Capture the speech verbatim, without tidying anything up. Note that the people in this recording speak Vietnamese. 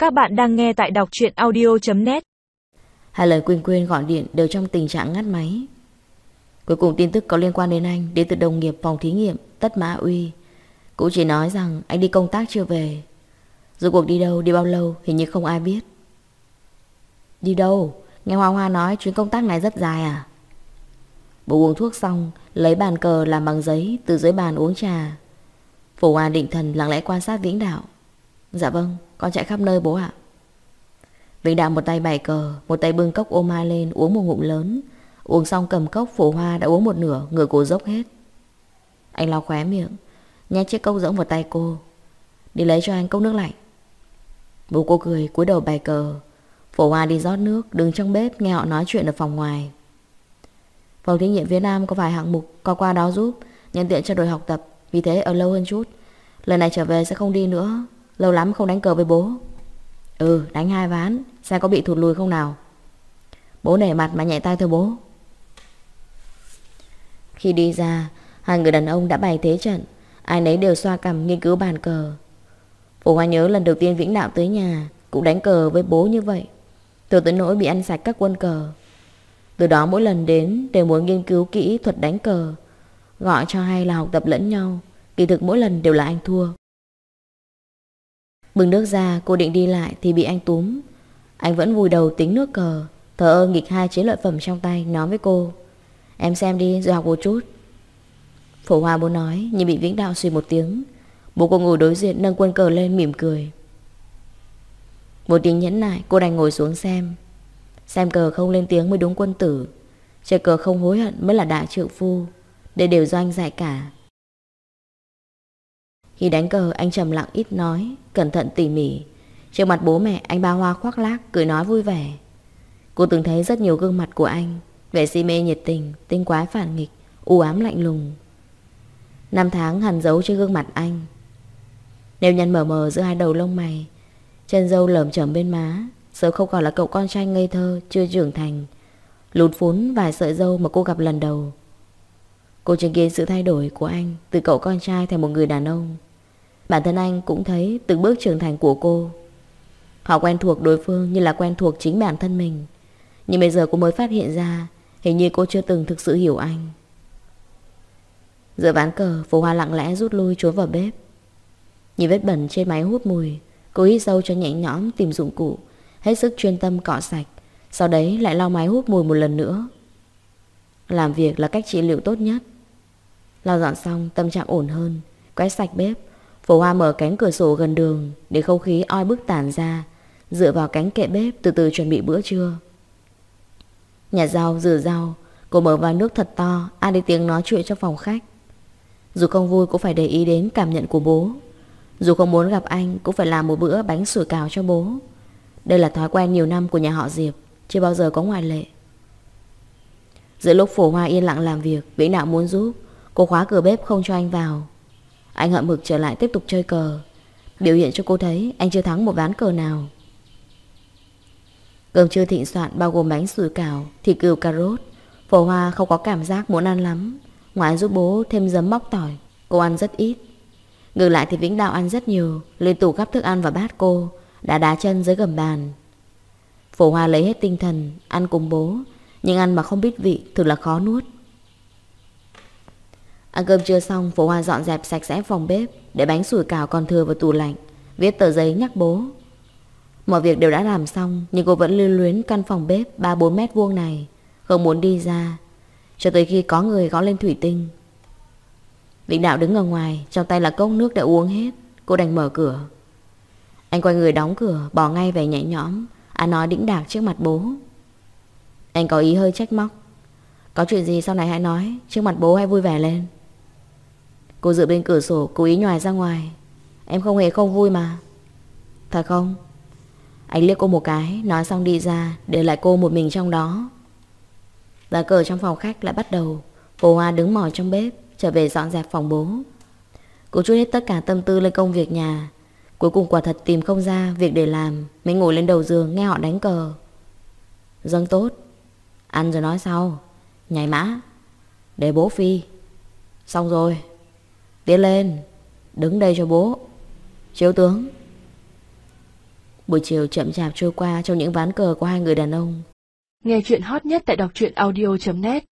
Các bạn đang nghe tại đọc truyện audio chấm net. Hai lần Quyên Quyên gọi điện đều trong tình trạng ngắt máy. Cuối cùng tin tức có liên quan đến anh đến từ đồng nghiệp phòng thí nghiệm Tất Mã Uy. Cũng chỉ nói rằng anh đi công tác chưa về. Rốt cuộc đi đâu, đi bao lâu hình như không ai biết. Đi đâu? Nghe Hoa Hoa nói chuyến công tác này rất dài à? Bố uống thuốc xong, lấy bàn cờ làm bằng giấy từ dưới bàn uống trà. Phổ Hoa định thần lặng lẽ quan sát Vĩnh Đạo. Dạ vâng, con chạy khắp nơi bố ạ. Vĩnh Đạo một tay bày cờ, một tay bưng cốc ô mai lên uống một ngụm lớn. Uống xong cầm cốc, Phổ Hoa đã uống một nửa, ngửa cổ dốc hết. Anh lau khóe miệng, nhét chiếc cốc rỗng vào tay cô. Đi lấy cho anh cốc nước lạnh. Bố cô cười cúi đầu bày cờ. Phổ Hoa đi rót nước, đứng trong bếp nghe họ nói chuyện ở phòng ngoài. Phòng thí nghiệm phía Nam có vài hạng mục, có qua đó giúp, nhân tiện cho đội học tập, vì thế ở lâu hơn chút. Lần này trở về sẽ không đi nữa. Lâu lắm không đánh cờ với bố. Ừ, đánh hai ván, xem có bị thụt lùi không nào. Bố nể mặt mà nhẹ tay thôi bố. Khi đi ra, hai người đàn ông đã bày thế trận. Ai nấy đều xoa cằm nghiên cứu bàn cờ. Phổ Hoa nhớ lần đầu tiên Vĩnh Đạo tới nhà cũng đánh cờ với bố như vậy, từ tới nỗi bị ăn sạch các quân cờ. Từ đó mỗi lần đến đều muốn nghiên cứu kỹ thuật đánh cờ, gọi cho hay là học tập lẫn nhau. Kỳ thực mỗi lần đều là anh thua. Bưng nước ra, cô định đi lại thì bị anh túm. Anh vẫn vùi đầu tính nước cờ, thờ ơ nghịch hai chiến lợi phẩm trong tay, nói với cô: Em xem đi rồi học một chút. Phổ Hoa muốn nói nhưng bị Vĩnh Đạo suy một tiếng. Bố cô ngồi đối diện nâng quân cờ lên mỉm cười. Một tiếng nhẫn nại, cô đành ngồi xuống xem. Xem cờ không lên tiếng mới đúng quân tử. Chơi cờ không hối hận mới là đại trượng phu. Đây đều do anh dạy cả. Khi đánh cờ anh trầm lặng ít nói, cẩn thận tỉ mỉ. Trước mặt bố mẹ anh ba hoa khoác lác, cười nói vui vẻ. Cô từng thấy rất nhiều gương mặt của anh, vẻ si mê nhiệt tình, tinh quái phản nghịch, u ám lạnh lùng. Năm tháng hằn dấu trên gương mặt anh. Nếp nhăn mờ mờ giữa hai đầu lông mày, chân râu lởm chởm bên má. Sớm không còn là cậu con trai ngây thơ chưa trưởng thành, lún phún vài sợi râu mà cô gặp lần đầu. Cô chứng kiến sự thay đổi của anh từ cậu con trai thành một người đàn ông. Bản thân anh cũng thấy từng bước trưởng thành của cô. Họ quen thuộc đối phương như là quen thuộc chính bản thân mình. Nhưng bây giờ cô mới phát hiện ra hình như cô chưa từng thực sự hiểu anh. Giữa ván cờ, Phổ Hoa lặng lẽ rút lui trốn vào bếp. Nhìn vết bẩn trên máy hút mùi, cô hít sâu cho nhẹ nhõm tìm dụng cụ, hết sức chuyên tâm cọ sạch. Sau đấy lại lau máy hút mùi một lần nữa. Làm việc là cách trị liệu tốt nhất. Lau dọn xong tâm trạng ổn hơn, quét sạch bếp. Phổ Hoa mở cánh cửa sổ gần đường để không khí oi bức tản ra, dựa vào cánh kệ bếp từ từ chuẩn bị bữa trưa. Nhặt rau, rửa rau, cô mở vòi nước thật to, ăn đi tiếng nói chuyện trong phòng khách. Dù không vui cũng phải để ý đến cảm nhận của bố. Dù không muốn gặp anh cũng phải làm một bữa bánh sủi cảo cho bố. Đây là thói quen nhiều năm của nhà họ Diệp, chưa bao giờ có ngoại lệ. Giữa lúc Phổ Hoa yên lặng làm việc, Vĩnh Đạo muốn giúp, cô khóa cửa bếp không cho anh vào. Anh hậm hực trở lại tiếp tục chơi cờ, biểu hiện cho cô thấy anh chưa thắng một ván cờ nào. Cơm trưa thịnh soạn bao gồm bánh sủi cảo, thịt cừu cà rốt. Phổ Hoa không có cảm giác muốn ăn lắm. Ngoài giúp bố thêm giấm móc tỏi, cô ăn rất ít. Ngược lại thì Vĩnh Đạo ăn rất nhiều, liên tục gắp thức ăn vào bát cô, đá đá chân dưới gầm bàn. Phổ Hoa lấy hết tinh thần ăn cùng bố, nhưng ăn mà không biết vị thực là khó nuốt. Ăn cơm trưa xong, Phổ Hoa dọn dẹp sạch sẽ phòng bếp, để bánh sủi cảo còn thừa vào tủ lạnh, viết tờ giấy nhắc bố. Mọi việc đều đã làm xong, nhưng cô vẫn lưu luyến căn phòng bếp ba bốn mét vuông này, không muốn đi ra, cho tới khi có người gõ lên thủy tinh. Vĩnh Đạo đứng ở ngoài, trong tay là cốc nước đã uống hết. Cô đành mở cửa. Anh quay người đóng cửa, bỏ ngay về nhẹ nhõm, ăn nói đĩnh đạc trước mặt bố. Anh có ý hơi trách móc. Có chuyện gì sau này hãy nói, trước mặt bố hãy vui vẻ lên. Cô dựa bên cửa sổ, cố ý nhòi ra ngoài. Em không hề không vui mà. Thật không? Anh liếc cô một cái, nói xong đi ra, để lại cô một mình trong đó. Lá cờ trong phòng khách lại bắt đầu. Phổ Hoa đứng mỏi trong bếp, trở về dọn dẹp phòng bố. Cô trút hết tất cả tâm tư lên công việc nhà. Cuối cùng quả thật tìm không ra việc để làm, mới ngồi lên đầu giường nghe họ đánh cờ. Dâng tốt. Ăn rồi nói sau. Nhảy mã. Để bố phi. Xong rồi. Tiến lên. Đứng đây cho bố. Chiếu tướng. Buổi chiều chậm chạp trôi qua trong những ván cờ của hai người đàn ông. Nghe chuyện hot nhất tại đọc truyện audio chấm net.